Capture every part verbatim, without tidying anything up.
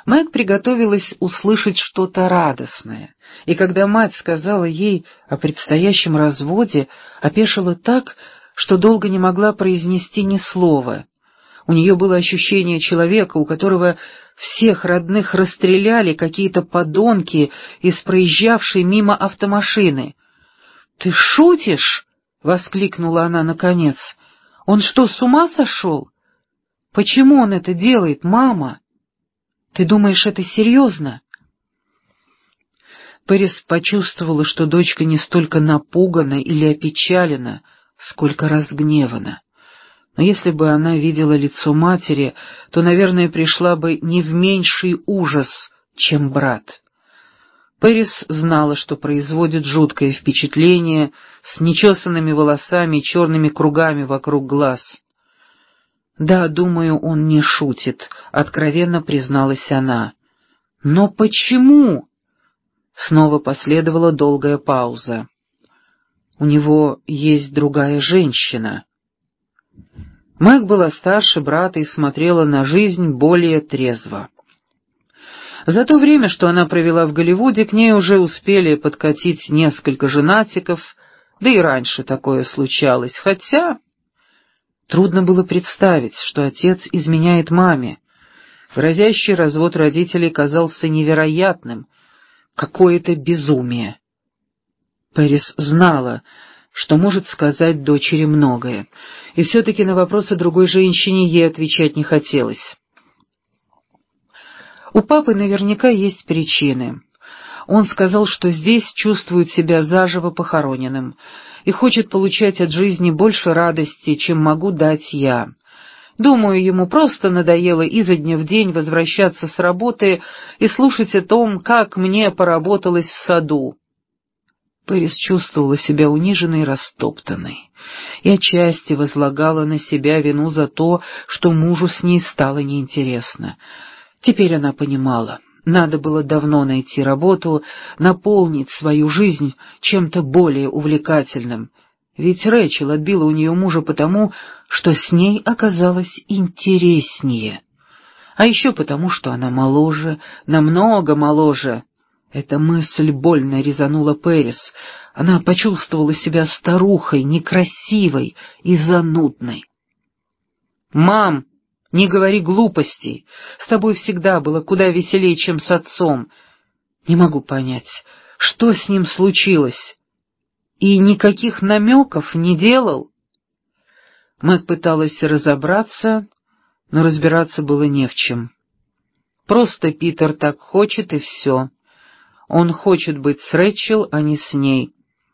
Мэг приготовилась услышать что-то радостное, и когда мать сказала ей о предстоящем разводе, опешила так, что долго не могла произнести ни слова. У нее было ощущение человека, у которого всех родных расстреляли какие-то подонки из проезжавшей мимо автомашины. «Ты шутишь?» — воскликнула она наконец. «Он что, с ума сошел? Почему он это делает, мама? Ты думаешь, это серьезно?» Пэрис почувствовала, что дочка не столько напугана или опечалена, сколько разгневана. Но если бы она видела лицо матери, то, наверное, пришла бы не в меньший ужас, чем брат. Пэрис знала, что производит жуткое впечатление с нечесанными волосами и черными кругами вокруг глаз. «Да, думаю, он не шутит», — откровенно призналась она. «Но почему?» Снова последовала долгая пауза. «У него есть другая женщина». Мэг была старше брата и смотрела на жизнь более трезво. За то время, что она провела в Голливуде, к ней уже успели подкатить несколько женатиков, да и раньше такое случалось, хотя трудно было представить, что отец изменяет маме. Грозящий развод родителей казался невероятным, какое-то безумие. Пэрис знала, что может сказать дочери многое, и все-таки на вопросы другой женщине ей отвечать не хотелось. У папы наверняка есть причины. Он сказал, что здесь чувствует себя заживо похороненным и хочет получать от жизни больше радости, чем могу дать я. Думаю, ему просто надоело изо дня в день возвращаться с работы и слушать о том, как мне поработалось в саду. Пэрис чувствовала себя униженной и растоптанной, и отчасти возлагала на себя вину за то, что мужу с ней стало неинтересно. Теперь она понимала, надо было давно найти работу, наполнить свою жизнь чем-то более увлекательным, ведь Рэйчел отбила у нее мужа потому, что с ней оказалось интереснее, а еще потому, что она моложе, намного моложе. Эта мысль больно резанула Пэрис. Она почувствовала себя старухой, некрасивой и занудной. «Мам, не говори глупостей. С тобой всегда было куда веселее, чем с отцом. Не могу понять, что с ним случилось? И никаких намеков не делал?» Мэг пыталась разобраться, но разбираться было не в чем. Просто Питер так хочет, и все. Он хочет быть с Рэйчел, а не с ней.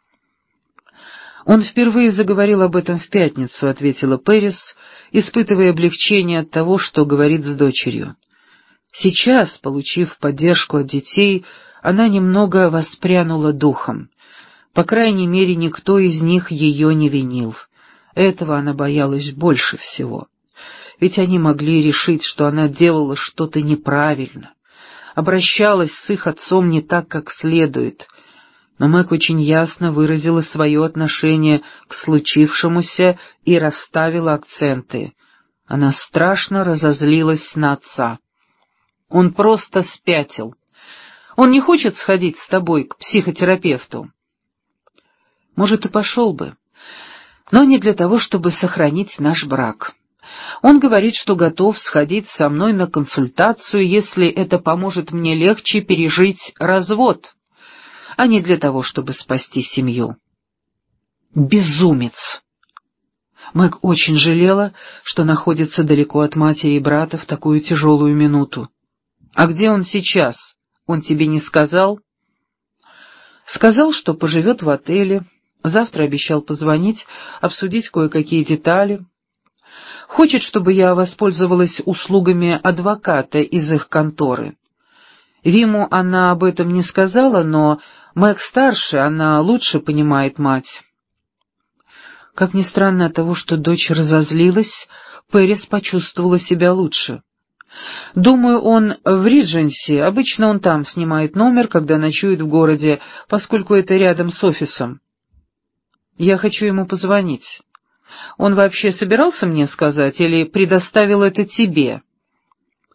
«Он впервые заговорил об этом в пятницу», — ответила Пэрис, испытывая облегчение от того, что говорит с дочерью. Сейчас, получив поддержку от детей, она немного воспрянула духом. По крайней мере, никто из них ее не винил. Этого она боялась больше всего. Ведь они могли решить, что она делала что-то неправильно, обращалась с их отцом не так, как следует. Но Мэг очень ясно выразила свое отношение к случившемуся и расставила акценты. Она страшно разозлилась на отца. Он просто спятил. Он не хочет сходить с тобой к психотерапевту. Может, и пошел бы, но не для того, чтобы сохранить наш брак. Он говорит, что готов сходить со мной на консультацию, если это поможет мне легче пережить развод, а не для того, чтобы спасти семью. Безумец! Мэг очень жалела, что находится далеко от матери и брата в такую тяжелую минуту. «А где он сейчас? Он тебе не сказал?» «Сказал, что поживет в отеле. Завтра обещал позвонить, обсудить кое-какие детали. Хочет, чтобы я воспользовалась услугами адвоката из их конторы. Виму она об этом не сказала, но Мэг старше, она лучше понимает мать». Как ни странно, от того, что дочь разозлилась, Пэрис почувствовала себя лучше. «Думаю, он в Ридженси. Обычно он там снимает номер, когда ночует в городе, поскольку это рядом с офисом. Я хочу ему позвонить. Он вообще собирался мне сказать или предоставил это тебе?»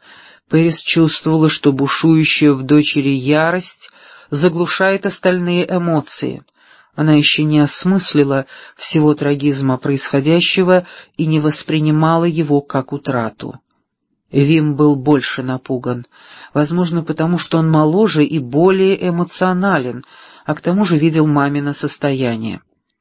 Пэрис чувствовала, что бушующая в дочери ярость заглушает остальные эмоции. Она еще не осмыслила всего трагизма происходящего и не воспринимала его как утрату. Вим был больше напуган, возможно, потому что он моложе и более эмоционален, а к тому же видел мамино состояние.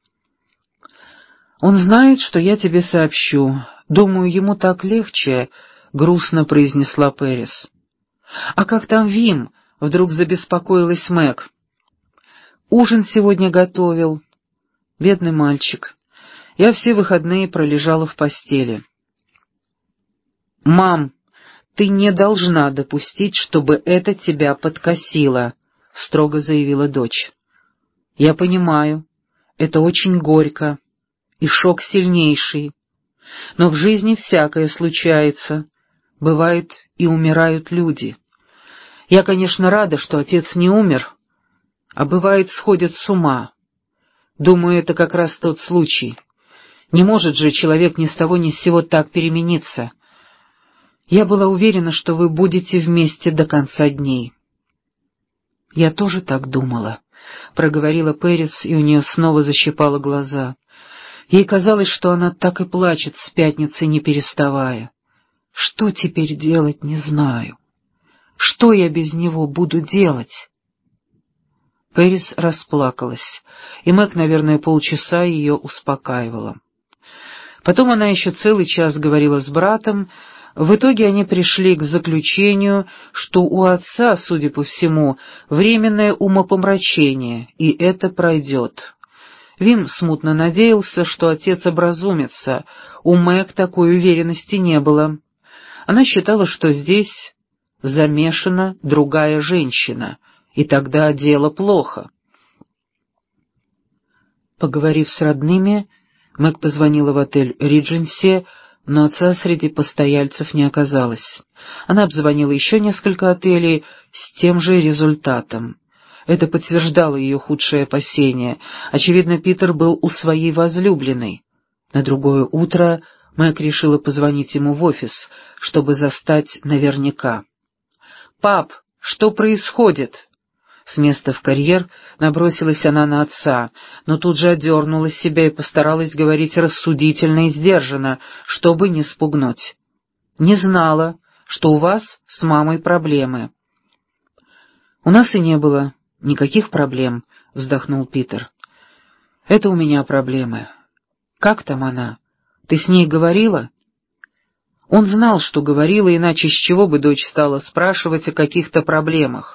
«Он знает, что я тебе сообщу. Думаю, ему так легче», — грустно произнесла Пэрис. «А как там Вим?» — вдруг забеспокоилась Мэг. «Ужин сегодня готовил. Бедный мальчик. Я все выходные пролежала в постели». «Мам, ты не должна допустить, чтобы это тебя подкосило», — строго заявила дочь. «Я понимаю, это очень горько, и шок сильнейший. Но в жизни всякое случается. Бывает, и умирают люди. Я, конечно, рада, что отец не умер, а бывает, сходят с ума. Думаю, это как раз тот случай. Не может же человек ни с того ни с сего так перемениться. Я была уверена, что вы будете вместе до конца дней». «Я тоже так думала», — проговорила Пэрис, и у нее снова защипало глаза. Ей казалось, что она так и плачет с пятницы, не переставая. «Что теперь делать, не знаю. Что я без него буду делать?» Пэрис расплакалась, и Мэг, наверное, полчаса ее успокаивала. Потом она еще целый час говорила с братом. В итоге они пришли к заключению, что у отца, судя по всему, временное умопомрачение, и это пройдет. Вим смутно надеялся, что отец образумится, у Мэг такой уверенности не было. Она считала, что здесь замешана другая женщина, и тогда дело плохо. Поговорив с родными, Мэг позвонила в отель «Ридженси», но отца среди постояльцев не оказалось. Она обзвонила еще несколько отелей с тем же результатом. Это подтверждало ее худшие опасения. Очевидно, Питер был у своей возлюбленной. На другое утро Мэг решила позвонить ему в офис, чтобы застать наверняка. «Пап, что происходит?» С места в карьер набросилась она на отца, но тут же одернула себя и постаралась говорить рассудительно и сдержанно, чтобы не спугнуть. «Не знала, что у вас с мамой проблемы». «У нас и не было никаких проблем», — вздохнул Питер. «Это у меня проблемы. Как там она? Ты с ней говорила?» Он знал, что говорила, иначе с чего бы дочь стала спрашивать о каких-то проблемах.